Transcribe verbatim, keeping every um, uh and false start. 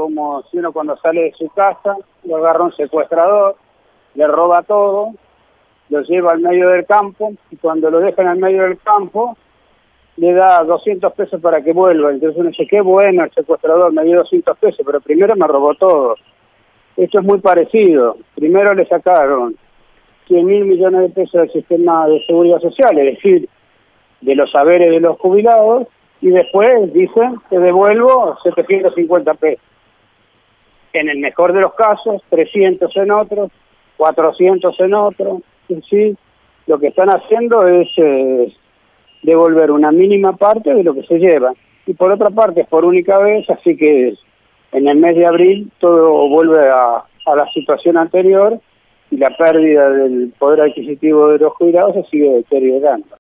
como si uno cuando sale de su casa, lo agarra un secuestrador, le roba todo, lo lleva al medio del campo, y cuando lo deja en el medio del campo, le da doscientos pesos para que vuelva. Entonces uno dice, qué bueno el secuestrador, me dio doscientos pesos, pero primero me robó todo. Esto es muy parecido. Primero le sacaron cien mil millones de pesos del sistema de seguridad social, es decir, de los saberes de los jubilados, y después dicen, te devuelvo setecientos cincuenta pesos. En el mejor de los casos, trescientos en otros, cuatrocientos en otros. En sí, lo que están haciendo es eh, devolver una mínima parte de lo que se lleva. Y por otra parte, es por única vez, así que en el mes de abril todo vuelve a, a la situación anterior y la pérdida del poder adquisitivo de los jubilados se sigue deteriorando.